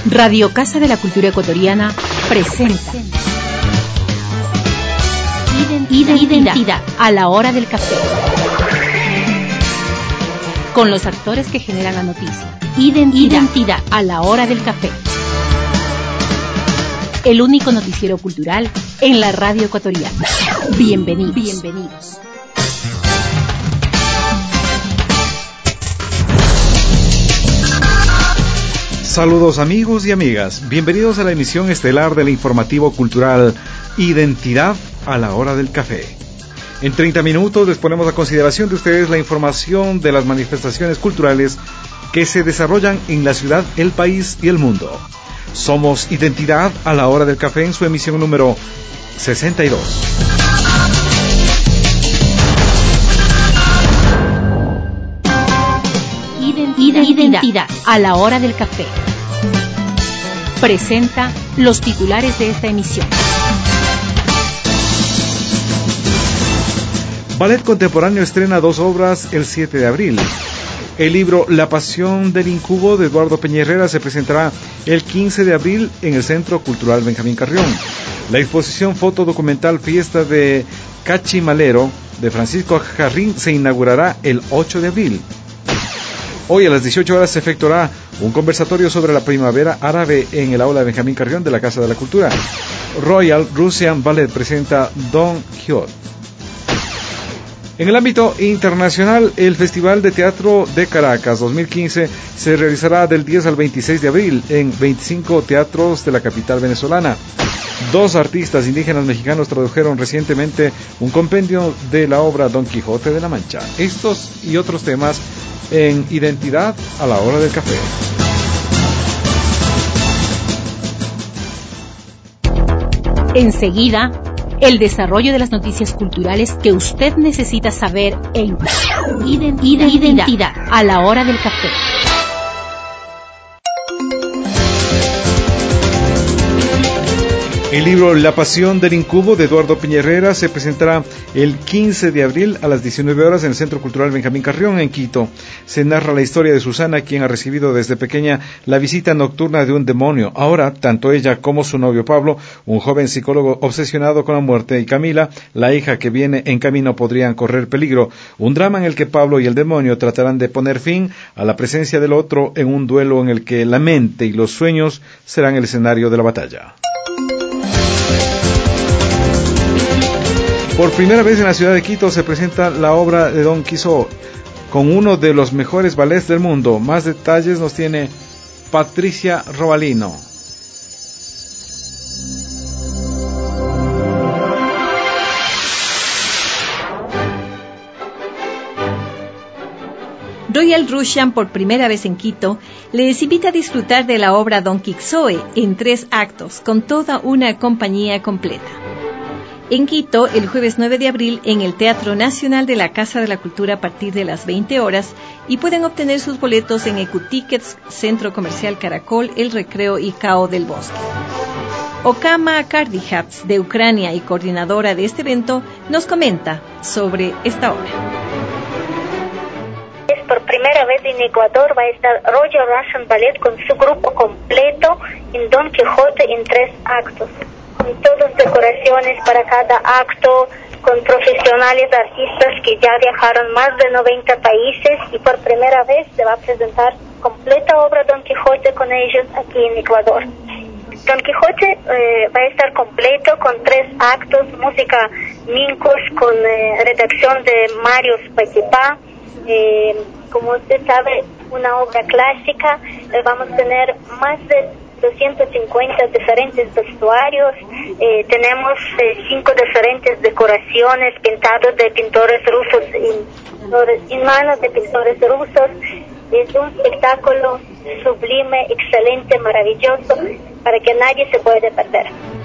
Radio Casa de la Cultura Ecuatoriana presenta Identidad a la hora del café. Con los actores que generan la noticia. Identidad a la hora del café. El único noticiero cultural en la radio ecuatoriana. Bienvenidos. Saludos amigos y amigas, bienvenidos a la emisión estelar del informativo cultural Identidad a la hora del café. En 30 minutos les ponemos a consideración de ustedes la información de las manifestaciones culturales que se desarrollan en la ciudad, el país y el mundo. Somos Identidad a la hora del café en su emisión número 62. Identidad a la hora del café. Presenta los titulares de esta emisión. Ballet Contemporáneo estrena 2 obras el 7 de abril. El libro La Pasión del Incubo de Eduardo Peña Herrera se presentará el 15 de abril en el Centro Cultural Benjamín Carrión. La exposición fotodocumental Fiesta de Cachimalero de Francisco Jarrín se inaugurará el 8 de abril. Hoy a las 18 horas se efectuará un conversatorio sobre la primavera árabe en el aula de Benjamín Carrión de la Casa de la Cultura. Royal Russian Ballet presenta Don Quijote. En el ámbito internacional, el Festival de Teatro de Caracas 2015 se realizará del 10 al 26 de abril en 25 teatros de la capital venezolana. 2 artistas indígenas mexicanos tradujeron recientemente un compendio de la obra Don Quijote de la Mancha. Estos y otros temas en Identidad a la hora del café. Enseguida, el desarrollo de las noticias culturales que usted necesita saber en Identidad a la hora del café. El libro La Pasión del Incubo de Eduardo Peña Herrera se presentará el 15 de abril a las 19 horas en el Centro Cultural Benjamín Carrión, en Quito. Se narra la historia de Susana, quien ha recibido desde pequeña la visita nocturna de un demonio. Ahora, tanto ella como su novio Pablo, un joven psicólogo obsesionado con la muerte, y Camila, la hija que viene en camino, podrían correr peligro. Un drama en el que Pablo y el demonio tratarán de poner fin a la presencia del otro en un duelo en el que la mente y los sueños serán el escenario de la batalla. Por primera vez en la ciudad de Quito se presenta la obra de Don Quijote, con uno de los mejores ballets del mundo. Más detalles nos tiene Patricia Robalino. Royal Russian, por primera vez en Quito, les invita a disfrutar de la obra Don Quijote en 3 actos, con toda una compañía completa. En Quito, el jueves 9 de abril, en el Teatro Nacional de la Casa de la Cultura a partir de las 20 horas, y pueden obtener sus boletos en Ecutickets, Centro Comercial Caracol, El Recreo y Cao del Bosque. Okama Kardihats, de Ucrania y coordinadora de este evento, nos comenta sobre esta obra. Por primera vez en Ecuador va a estar Royal Russian Ballet con su grupo completo en Don Quijote en 3 actos. Con todas decoraciones para cada acto, con profesionales artistas que ya viajaron más de 90 países y por primera vez se va a presentar completa obra Don Quijote con ellos aquí en Ecuador. Don Quijote va a estar completo con 3 actos, música Mincos con redacción de Mario Spatipá. Como usted sabe, una obra clásica. Vamos a tener más de 250 diferentes vestuarios, tenemos 5 diferentes decoraciones pintadas de pintores rusos en manos de pintores rusos. Es un espectáculo sublime, excelente, maravilloso, para que nadie se puede perder.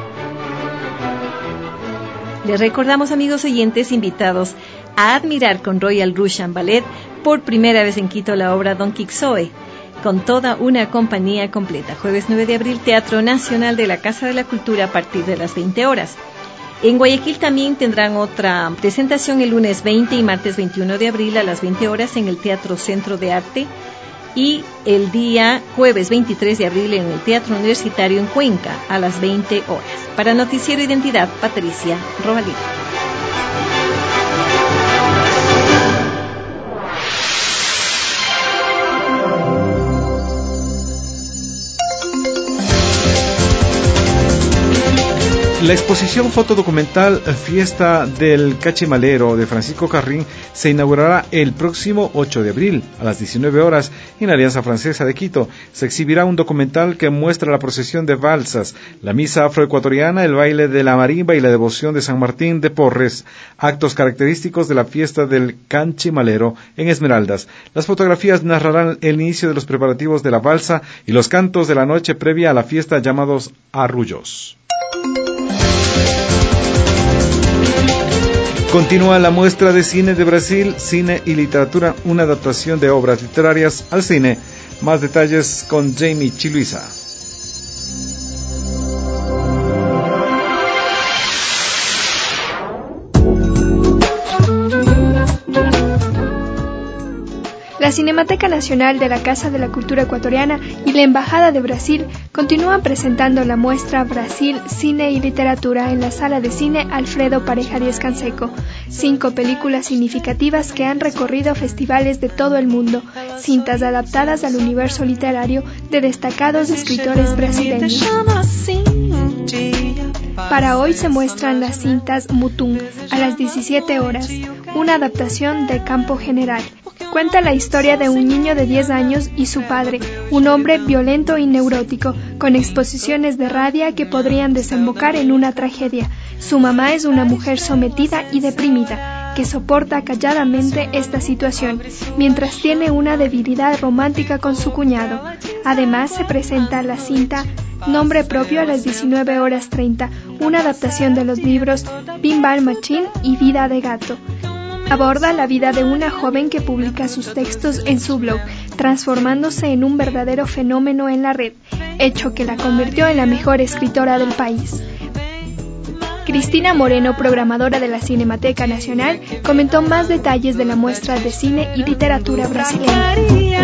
Les recordamos, amigos oyentes invitados, a admirar con Royal Russian Ballet por primera vez en Quito la obra Don Quijote, con toda una compañía completa. Jueves 9 de abril, Teatro Nacional de la Casa de la Cultura a partir de las 20 horas. En Guayaquil también tendrán otra presentación el lunes 20 y martes 21 de abril a las 20 horas en el Teatro Centro de Arte y el día jueves 23 de abril en el Teatro Universitario en Cuenca a las 20 horas. Para Noticiero Identidad, Patricia Robalino. La exposición fotodocumental Fiesta del Cachimalero de Francisco Carrín se inaugurará el próximo 8 de abril a las 19 horas en la Alianza Francesa de Quito. Se exhibirá un documental que muestra la procesión de balsas, la misa afroecuatoriana, el baile de la marimba y la devoción de San Martín de Porres, actos característicos de la Fiesta del Cachimalero en Esmeraldas. Las fotografías narrarán el inicio de los preparativos de la balsa y los cantos de la noche previa a la fiesta llamados arrullos. Continúa la muestra de cine de Brasil, Cine y Literatura, una adaptación de obras literarias al cine. Más detalles con Jamie Chiluisa. La Cinemateca Nacional de la Casa de la Cultura Ecuatoriana y la Embajada de Brasil continúan presentando la muestra Brasil, Cine y Literatura en la Sala de Cine Alfredo Pareja Díez Canseco. 5 películas significativas que han recorrido festivales de todo el mundo, cintas adaptadas al universo literario de destacados escritores brasileños. Para hoy se muestran las cintas Mutum, a las 17 horas, una adaptación de Campo General. Cuenta la historia de un niño de 10 años y su padre, un hombre violento y neurótico, con exposiciones de rabia que podrían desembocar en una tragedia. Su mamá es una mujer sometida y deprimida, que soporta calladamente esta situación, mientras tiene una debilidad romántica con su cuñado. Además, se presenta la cinta Nombre Propio a las 19 horas 30, una adaptación de los libros Pinball Machine y Vida de Gato. Aborda la vida de una joven que publica sus textos en su blog, transformándose en un verdadero fenómeno en la red, hecho que la convirtió en la mejor escritora del país. Cristina Moreno, programadora de la Cinemateca Nacional, comentó más detalles de la muestra de cine y literatura brasileña.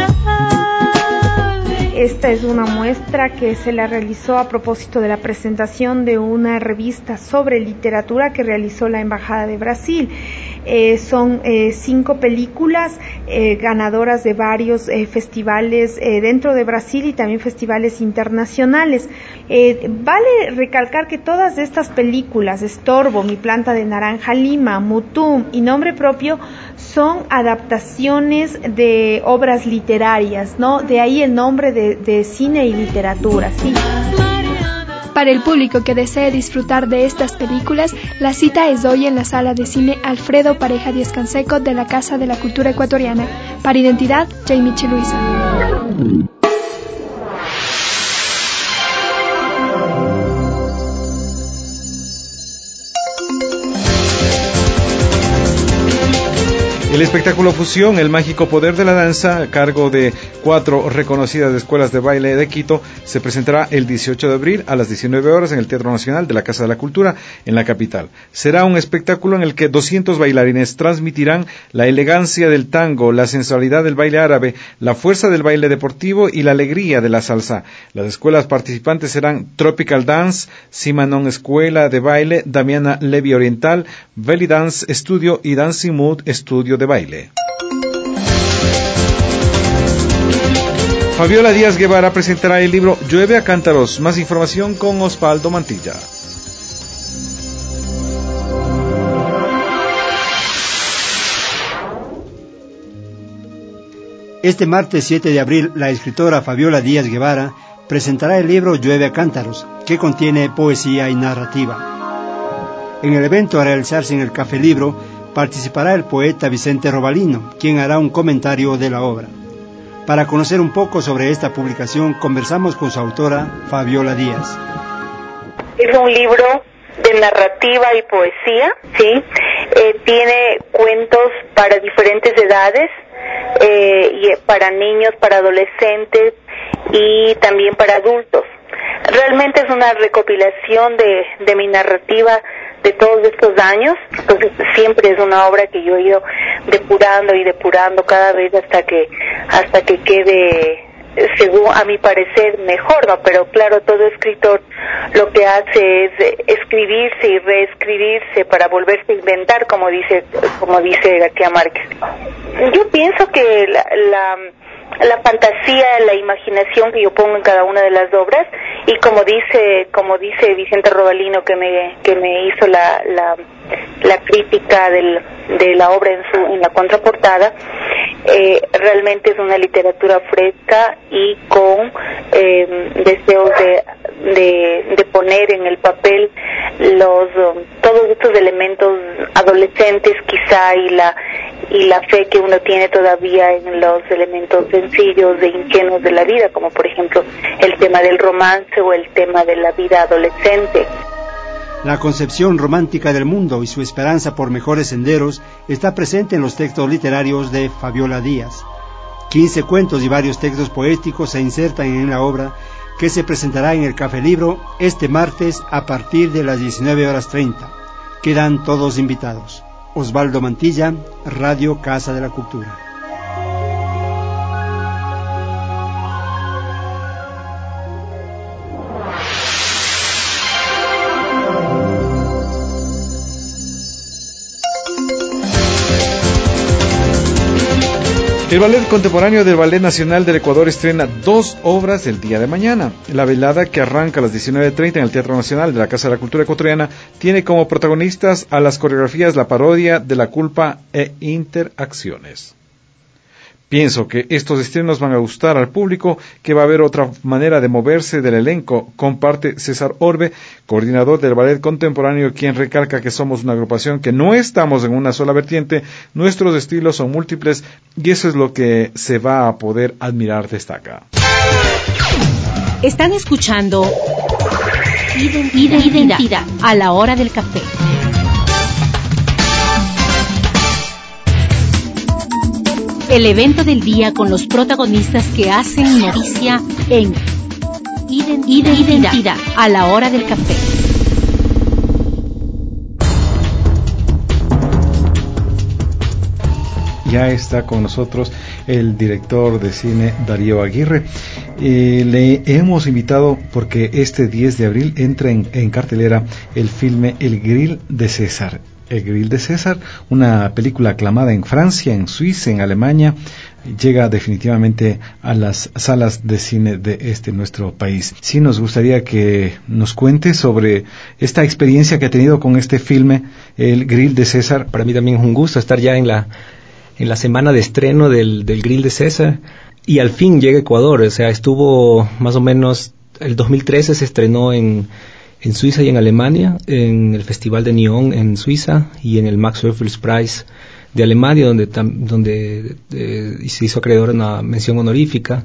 Esta es una muestra que se la realizó a propósito de la presentación de una revista sobre literatura que realizó la Embajada de Brasil. Son 5 películas ganadoras de varios festivales dentro de Brasil y también festivales internacionales. Vale recalcar que todas estas películas, Estorbo, Mi planta de naranja lima, Mutum y Nombre Propio, son adaptaciones de obras literarias, ¿no? De ahí el nombre de cine y literatura, ¿sí? Para el público que desee disfrutar de estas películas, la cita es hoy en la Sala de Cine Alfredo Pareja Díez Canseco de la Casa de la Cultura Ecuatoriana. Para Identidad, Jamie Chiluisa. El espectáculo Fusión, el mágico poder de la danza, a cargo de 4 reconocidas escuelas de baile de Quito, se presentará el 18 de abril a las 19 horas en el Teatro Nacional de la Casa de la Cultura en la capital. Será un espectáculo en el que 200 bailarines transmitirán la elegancia del tango, la sensualidad del baile árabe, la fuerza del baile deportivo y la alegría de la salsa. Las escuelas participantes serán Tropical Dance, Simanon Escuela de Baile, Damiana Levi Oriental, Belly Dance Studio y Dancing Mood Estudio de Baile. Fabiola Díaz Guevara presentará el libro Llueve a cántaros. Más información con Osvaldo Mantilla. Este martes 7 de abril, la escritora Fabiola Díaz Guevara presentará el libro Llueve a cántaros, que contiene poesía y narrativa. En el evento a realizarse en el Café Libro, participará el poeta Vicente Robalino, quien hará un comentario de la obra. Para conocer un poco sobre esta publicación, conversamos con su autora, Fabiola Díaz. Es un libro de narrativa y poesía, ¿sí? Tiene cuentos para diferentes edades, y para niños, para adolescentes y también para adultos. Realmente es una recopilación de mi narrativa todos estos años. Entonces siempre es una obra que yo he ido depurando cada vez hasta que quede, según a mi parecer, mejor, ¿no? Pero claro, todo escritor lo que hace es escribirse y reescribirse para volverse a inventar, como dice García Márquez. Yo pienso que la fantasía, la imaginación que yo pongo en cada una de las obras, y como dice Vicente Robalino, que me hizo la crítica de la obra en la contraportada, realmente es una literatura fresca y con deseos de poner en el papel todos estos elementos adolescentes quizá, y la fe que uno tiene todavía en los elementos sencillos e ingenuos de la vida, como por ejemplo el tema del romance o el tema de la vida adolescente. La concepción romántica del mundo y su esperanza por mejores senderos está presente en los textos literarios de Fabiola Díaz. 15 cuentos y varios textos poéticos se insertan en la obra, que se presentará en el Café Libro este martes a partir de las 19:30. Quedan todos invitados. Osvaldo Mantilla, Radio Casa de la Cultura. El Ballet Contemporáneo del Ballet Nacional del Ecuador estrena 2 obras el día de mañana. La velada, que arranca a las 19:30 en el Teatro Nacional de la Casa de la Cultura Ecuatoriana, tiene como protagonistas a las coreografías La Parodia de la Culpa e Interacciones. Pienso que estos estrenos van a gustar al público, que va a haber otra manera de moverse del elenco, comparte César Orbe, coordinador del Ballet Contemporáneo, quien recalca que somos una agrupación que no estamos en una sola vertiente, nuestros estilos son múltiples y eso es lo que se va a poder admirar, destaca. Están escuchando Identidad a la hora del café. El evento del día con los protagonistas que hacen noticia en Identidad a la hora del café. Ya está con nosotros el director de cine Darío Aguirre. Le hemos invitado porque este 10 de abril entra en cartelera el filme El Grill de César. El Grill de César, una película aclamada en Francia, en Suiza, en Alemania, llega definitivamente a las salas de cine de nuestro país. Sí, nos gustaría que nos cuente sobre esta experiencia que ha tenido con este filme, El Grill de César. Para mí también es un gusto estar ya en la semana de estreno del Grill de César, y al fin llega a Ecuador. O sea, estuvo más o menos, el 2013 se estrenó en Suiza y en Alemania, en el Festival de Nyon en Suiza y en el Max Ophüls Prize de Alemania, donde se hizo acreedor una mención honorífica,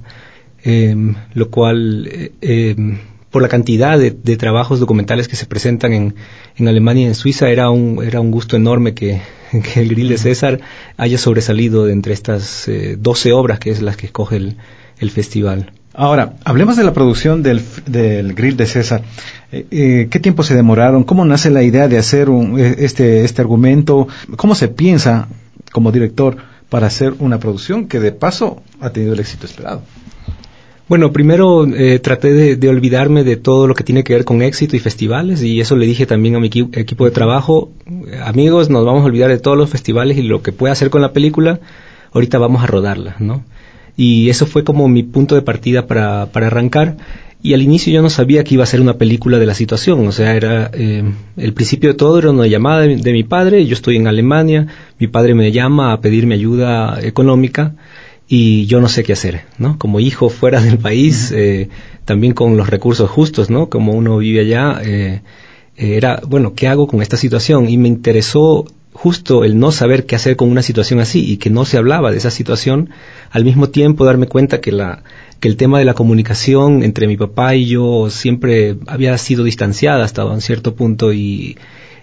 lo cual, por la cantidad de trabajos documentales que se presentan en Alemania y en Suiza, era un gusto enorme que el Grill de César haya sobresalido de entre estas 12 obras que es las que escoge el festival. Ahora, hablemos de la producción del Grill de César. ¿Qué tiempo se demoraron? ¿Cómo nace la idea de hacer este argumento? ¿Cómo se piensa como director para hacer una producción que de paso ha tenido el éxito esperado? Bueno, primero traté de olvidarme de todo lo que tiene que ver con éxito y festivales, y eso le dije también a mi equipo de trabajo: amigos, nos vamos a olvidar de todos los festivales y lo que pueda hacer con la película, ahorita vamos a rodarla, ¿no? Y eso fue como mi punto de partida para arrancar. Y al inicio yo no sabía que iba a ser una película de la situación. O sea, era el principio de todo era una llamada de mi padre. Yo estoy en Alemania, mi padre me llama a pedirme ayuda económica y yo no sé qué hacer, ¿no? Como hijo fuera del país, también con los recursos justos, ¿no? Como uno vive allá, era, bueno, ¿qué hago con esta situación? Y me interesó justo el no saber qué hacer con una situación así y que no se hablaba de esa situación, al mismo tiempo darme cuenta que el tema de la comunicación entre mi papá y yo siempre había sido distanciada hasta un cierto punto, y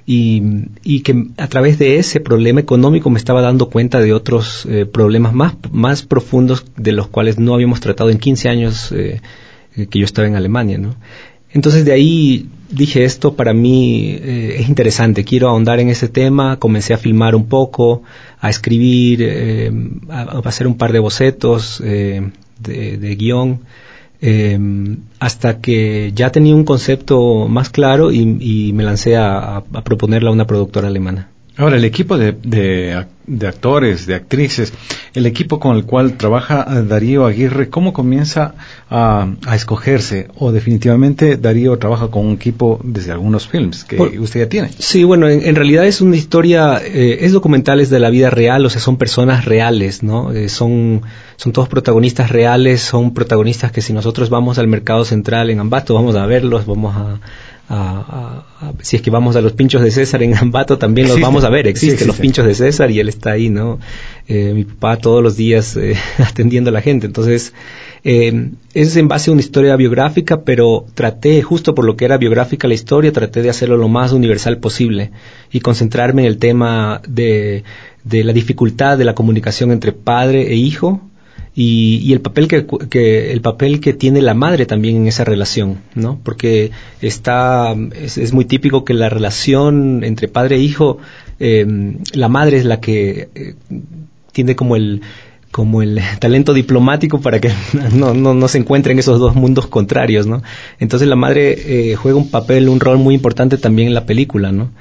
que a través de ese problema económico me estaba dando cuenta de otros problemas más profundos de los cuales no habíamos tratado en 15 años que yo estaba en Alemania, ¿no? Entonces de ahí dije, esto para mí es interesante, quiero ahondar en ese tema. Comencé a filmar un poco, a escribir, a hacer un par de bocetos de guión, hasta que ya tenía un concepto más claro y me lancé a proponerla a una productora alemana. Ahora, el equipo de actores, de actrices, el equipo con el cual trabaja Darío Aguirre, ¿cómo comienza a escogerse? ¿O definitivamente Darío trabaja con un equipo desde algunos films que usted ya tiene? Sí, bueno, en realidad es una historia, es documentales de la vida real, o sea, son personas reales, ¿no? Son todos protagonistas reales, son protagonistas que si nosotros vamos al mercado central en Ambato, vamos a verlos, vamos si es que vamos a los pinchos de César en Ambato, también los vamos a ver, existen los pinchos de César y él está ahí, ¿no? Mi papá todos los días atendiendo a la gente. Entonces, es en base a una historia biográfica, pero traté, justo por lo que era biográfica la historia, traté de hacerlo lo más universal posible y concentrarme en el tema de la dificultad de la comunicación entre padre e hijo, y el papel el papel que tiene la madre también en esa relación, ¿no? Porque es muy típico que la relación entre padre e hijo, la madre es la que tiene como el talento diplomático para que no se encuentren esos dos mundos contrarios, ¿no? Entonces la madre juega un rol muy importante también en la película, ¿no?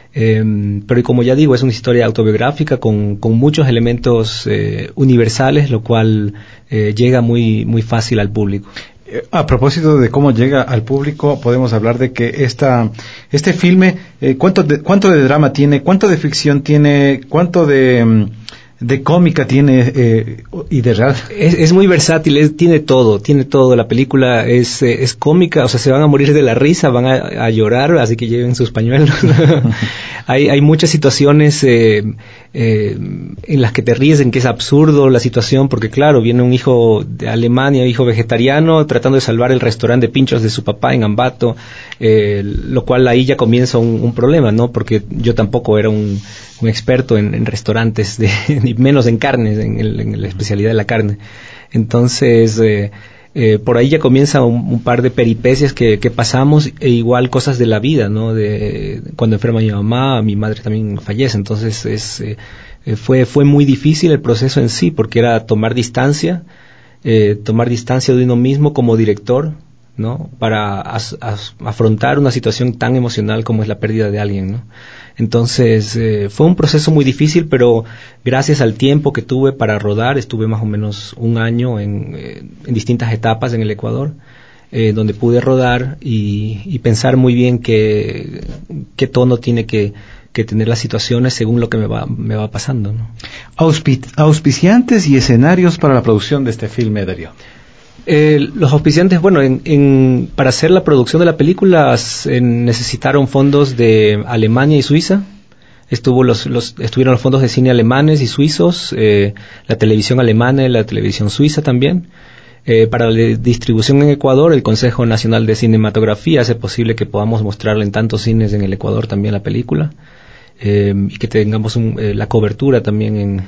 Pero como ya digo, es una historia autobiográfica con muchos elementos universales, lo cual llega muy, muy fácil al público. A propósito de cómo llega al público, podemos hablar de que este filme, ¿cuánto de drama tiene? ¿Cuánto de ficción tiene? ¿Cuánto de cómica tiene y de real? Es muy versátil, tiene todo. La película es cómica, o sea, se van a morir de la risa, van a llorar, así que lleven sus pañuelos. Hay muchas situaciones en las que te ríes, en que es absurdo la situación, porque claro, viene un hijo de Alemania, hijo vegetariano, tratando de salvar el restaurante de pinchos de su papá en Ambato, lo cual ahí ya comienza un problema, ¿no? Porque yo tampoco era un experto en restaurantes, ni menos en carnes, en la especialidad de la carne. Entonces, por ahí ya comienza un par de peripecias que pasamos, e igual cosas de la vida, ¿no? De cuando enferma mi madre también fallece. Entonces fue muy difícil el proceso en sí, porque era tomar distancia de uno mismo como director, ¿no? Para afrontar una situación tan emocional como es la pérdida de alguien, ¿no? Entonces fue un proceso muy difícil, pero gracias al tiempo que tuve para rodar, estuve más o menos un año en distintas etapas en el Ecuador, donde pude rodar y pensar muy bien qué tono tiene que tener las situaciones según lo que me va pasando, ¿no? Auspiciantes y escenarios para la producción de este filme, Darío. Los auspiciantes, bueno, para hacer la producción de la película necesitaron fondos de Alemania y Suiza. Estuvieron los fondos de cine alemanes y suizos, la televisión alemana y la televisión suiza también. Para la distribución en Ecuador, el Consejo Nacional de Cinematografía hace posible que podamos mostrarla en tantos cines en el Ecuador también la película, y que tengamos la cobertura también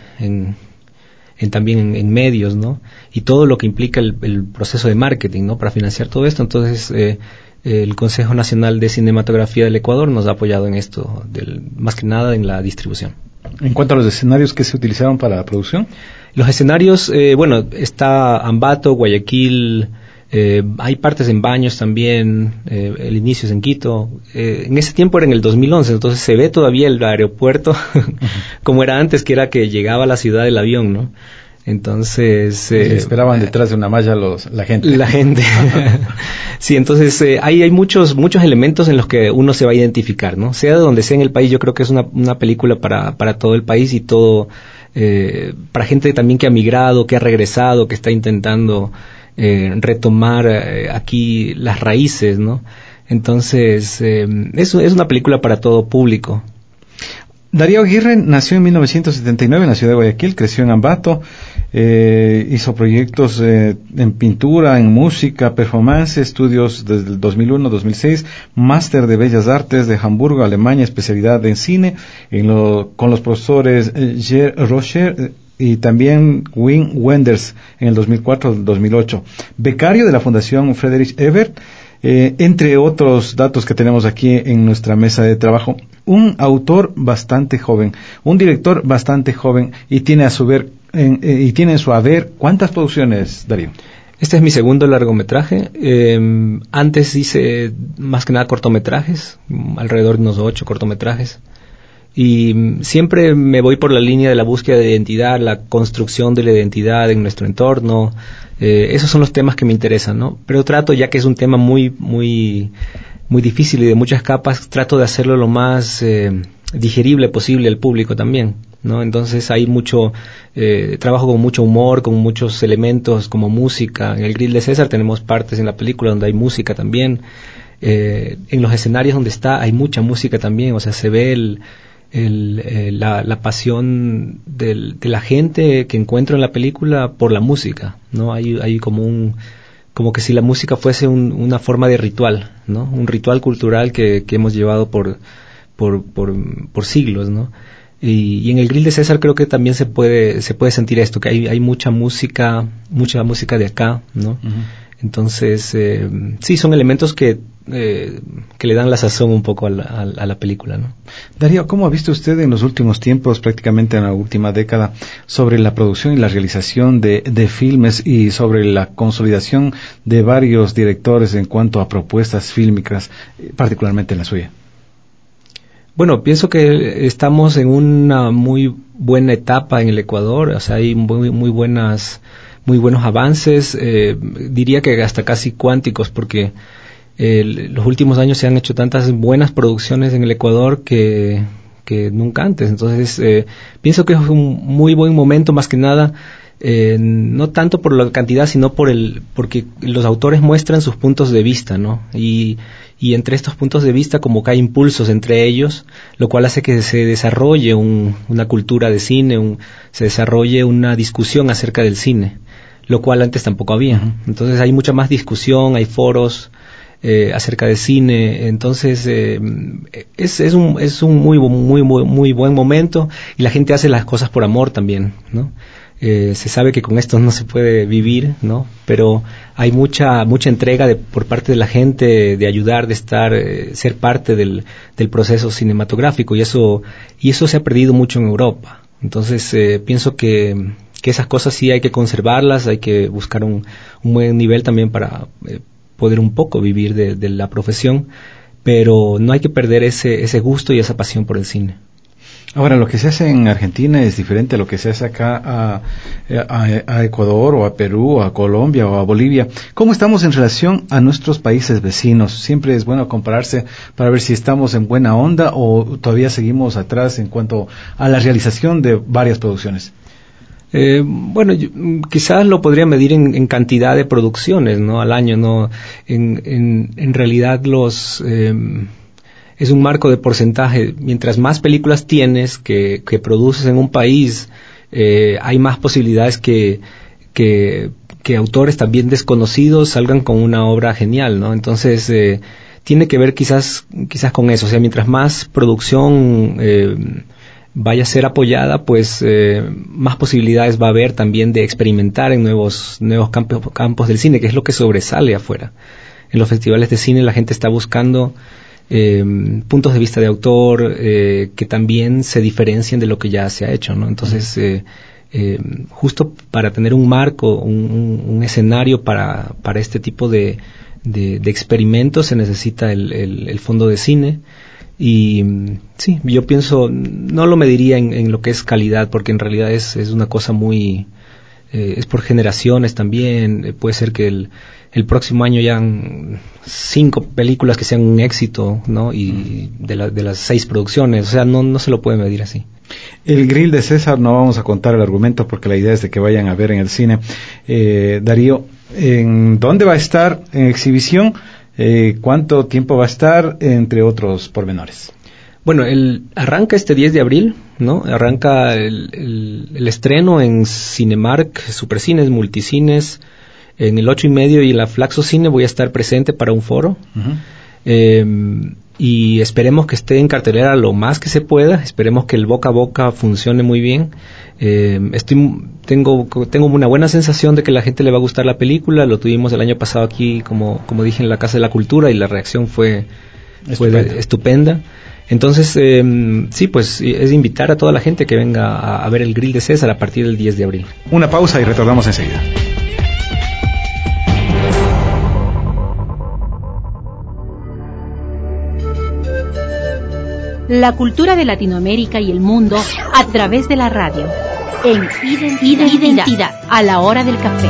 también en medios, ¿no? Y todo lo que implica el proceso de marketing, ¿no? Para financiar todo esto. Entonces, el Consejo Nacional de Cinematografía del Ecuador nos ha apoyado en esto, más que nada en la distribución. En cuanto a los escenarios que se utilizaron para la producción. Los escenarios, está Ambato, Guayaquil, hay partes en Baños también, el inicio es en Quito. En ese tiempo era en el 2011, entonces se ve todavía el aeropuerto como era antes, que era que llegaba a la ciudad el avión, ¿no? Entonces esperaban detrás de una malla la gente. Sí, entonces hay muchos elementos en los que uno se va a identificar, ¿no? Sea de donde sea en el país, yo creo que es una película para todo el país y todo, para gente también que ha migrado, que ha regresado, que está intentando retomar aquí las raíces, ¿no? Entonces es una película para todo público. Darío Aguirre nació en 1979 en la ciudad de Guayaquil, creció en Ambato, hizo proyectos en pintura, en música, performance, estudios desde el 2001-2006, máster de Bellas Artes de Hamburgo, Alemania, especialidad en cine, con los profesores Gerd Rocher y también Wim Wenders en el 2004-2008. Becario de la Fundación Friedrich Ebert, Entre otros datos que tenemos aquí en nuestra mesa de trabajo, un autor bastante joven, un director bastante joven, y tiene en su haber, ¿cuántas producciones, Darío? Este es mi segundo largometraje. Antes hice más que nada cortometrajes, alrededor de unos 8 cortometrajes. Y siempre me voy por la línea de la búsqueda de identidad, la construcción de la identidad en nuestro entorno. Esos son los temas que me interesan, ¿no? Pero trato, ya que es un tema muy difícil y de muchas capas, trato de hacerlo lo más digerible posible al público también, ¿no? Entonces hay mucho trabajo con mucho humor, con muchos elementos como música. En el Grill de César tenemos partes en la película donde hay música también. En los escenarios donde hay mucha música también, o sea, se ve la pasión de la gente que encuentro en la película por la música, ¿no? Hay como que si la música fuese una forma de ritual, ¿no? Un ritual cultural que hemos llevado por siglos, ¿no? Y en el Grill de César creo que también se puede sentir esto, que hay mucha música de acá, ¿no? Uh-huh. Entonces, sí, son elementos que le dan la sazón un poco a la película, ¿no? Darío, ¿cómo ha visto usted en los últimos tiempos, prácticamente en la última década, sobre la producción y la realización de filmes y sobre la consolidación de varios directores en cuanto a propuestas fílmicas, particularmente en la suya? Bueno, pienso que estamos en una muy buena etapa en el Ecuador, o sea, hay muy buenos avances, diría que hasta casi cuánticos, porque los últimos años se han hecho tantas buenas producciones en el Ecuador que nunca antes. Entonces, pienso que es un muy buen momento, más que nada, no tanto por la cantidad, sino porque los autores muestran sus puntos de vista, ¿no? Y entre estos puntos de vista como que hay impulsos entre ellos, lo cual hace que se desarrolle una cultura de cine, se desarrolle una discusión acerca del cine, lo cual antes tampoco había. Uh-huh. Entonces hay mucha más discusión, hay foros acerca de cine. Entonces es un muy buen momento, y la gente hace las cosas por amor también, ¿no? Se sabe que con esto no se puede vivir, ¿no? Pero hay mucha entrega por parte de la gente, de ayudar, de estar, ser parte del proceso cinematográfico, y eso se ha perdido mucho en Europa. Entonces pienso que esas cosas sí hay que conservarlas, hay que buscar un buen nivel también para poder un poco vivir de la profesión, pero no hay que perder ese gusto y esa pasión por el cine. Ahora, lo que se hace en Argentina es diferente a lo que se hace acá a Ecuador, o a Perú, o a Colombia, o a Bolivia. ¿Cómo estamos en relación a nuestros países vecinos? Siempre es bueno compararse para ver si estamos en buena onda o todavía seguimos atrás en cuanto a la realización de varias producciones. Bueno, quizás lo podría medir en cantidad de producciones, ¿no? Al año, ¿no? En realidad es un marco de porcentaje. Mientras más películas tienes que produces en un país, hay más posibilidades que autores también desconocidos salgan con una obra genial, ¿no? Entonces, tiene que ver quizás con eso. O sea, mientras más producción vaya a ser apoyada, pues más posibilidades va a haber también de experimentar en nuevos campos del cine, que es lo que sobresale afuera. En los festivales de cine la gente está buscando puntos de vista de autor que también se diferencien de lo que ya se ha hecho, ¿no? Entonces, justo para tener un marco, un escenario para este tipo de experimentos se necesita el fondo de cine. Y sí, yo pienso, no lo mediría en lo que es calidad, porque en realidad es una cosa muy es por generaciones también. Puede ser que el próximo año ya 5 películas que sean un éxito, ¿no? Y de las 6 producciones, o sea, no se lo puede medir así. El Grill de César, no vamos a contar el argumento porque la idea es de que vayan a ver en el cine. Darío, ¿en dónde va a estar en exhibición? ¿Cuánto tiempo va a estar? Entre otros pormenores. Bueno, arranca este 10 de abril, ¿no? Arranca el estreno en Cinemark, Supercines, Multicines. En el 8:30 y la Flaxo Cine voy a estar presente para un foro. Uh-huh. y esperemos que esté en cartelera lo más que se pueda, esperemos que el boca a boca funcione muy bien. Tengo una buena sensación de que a la gente le va a gustar la película. Lo tuvimos el año pasado aquí, como dije, en la Casa de la Cultura, y la reacción fue estupenda. Entonces, sí, pues es invitar a toda la gente que venga a ver el Grill de César a partir del 10 de abril. Una pausa y retornamos enseguida. La cultura de Latinoamérica y el mundo a través de la radio. En Identidad, a la hora del café.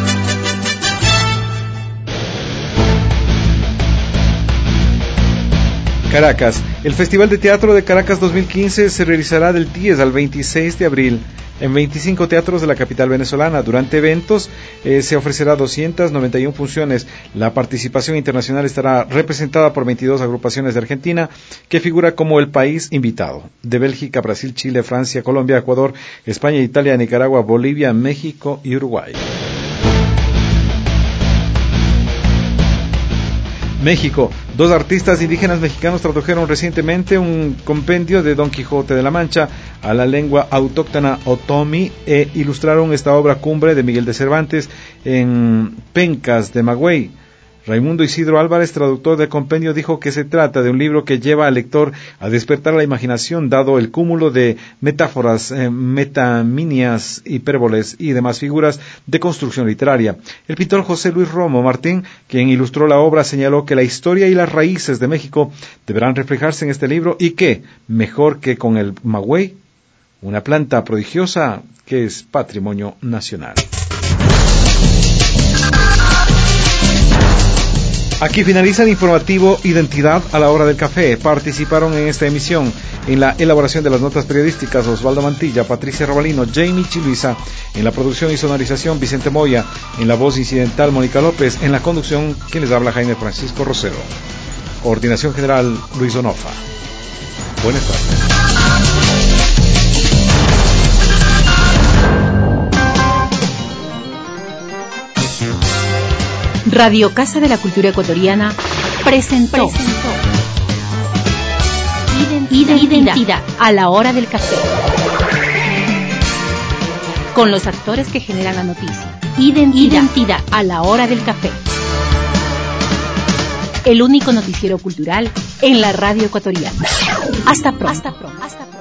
Caracas. El Festival de Teatro de Caracas 2015 se realizará del 10 al 26 de abril en 25 teatros de la capital venezolana. Durante eventos se ofrecerá 291 funciones. La participación internacional estará representada por 22 agrupaciones de Argentina, que figura como el país invitado. De Bélgica, Brasil, Chile, Francia, Colombia, Ecuador, España, Italia, Nicaragua, Bolivia, México y Uruguay. México. 2 artistas indígenas mexicanos tradujeron recientemente un compendio de Don Quijote de la Mancha a la lengua autóctona otomi e ilustraron esta obra cumbre de Miguel de Cervantes en pencas de Magüey. Raimundo Isidro Álvarez, traductor del compendio, dijo que se trata de un libro que lleva al lector a despertar la imaginación, dado el cúmulo de metáforas, metaminias, hipérboles y demás figuras de construcción literaria. El pintor José Luis Romo Martín, quien ilustró la obra, señaló que la historia y las raíces de México deberán reflejarse en este libro y que, mejor que con el magüey, una planta prodigiosa que es patrimonio nacional. Aquí finaliza el informativo Identidad a la hora del café. Participaron en esta emisión en la elaboración de las notas periodísticas Osvaldo Mantilla, Patricia Robalino, Jamie Chiluisa, en la producción y sonorización Vicente Moya, en la voz incidental Mónica López, en la conducción quien les habla Jaime Francisco Rosero. Coordinación general Luis Onofa. Buenas tardes. Radio Casa de la Cultura Ecuatoriana presentó Identidad a la hora del café, con los actores que generan la noticia. Identidad a la hora del café, el único noticiero cultural en la radio ecuatoriana. Hasta pronto.